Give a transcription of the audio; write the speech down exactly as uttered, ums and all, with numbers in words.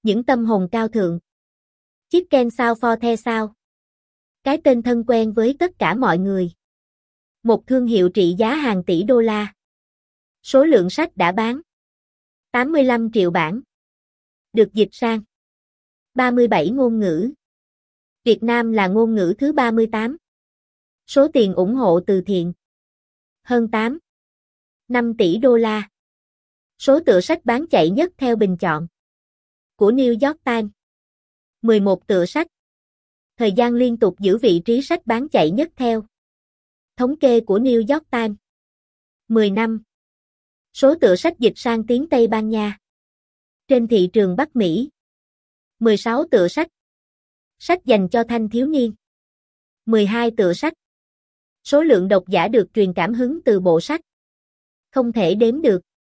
Những tâm hồn cao thượng. Chicken sao for the sao. Cái tên thân quen với tất cả mọi người. Một thương hiệu trị giá hàng tỷ đô la. Số lượng sách đã bán tám mươi lăm triệu bản. Được dịch sang ba mươi bảy ngôn ngữ. Việt Nam là ngôn ngữ thứ ba mươi tám. Số tiền ủng hộ từ thiện hơn tám phẩy năm tỷ đô la. Số tựa sách bán chạy nhất theo bình chọn của New York Times. mười một tựa sách. Thời gian liên tục giữ vị trí sách bán chạy nhất theo thống kê của New York Times. mười năm. Số tựa sách dịch sang tiếng Tây Ban Nha trên thị trường Bắc Mỹ. mười sáu tựa sách. Sách dành cho thanh thiếu niên. mười hai tựa sách. Số lượng độc giả được truyền cảm hứng từ bộ sách không thể đếm được.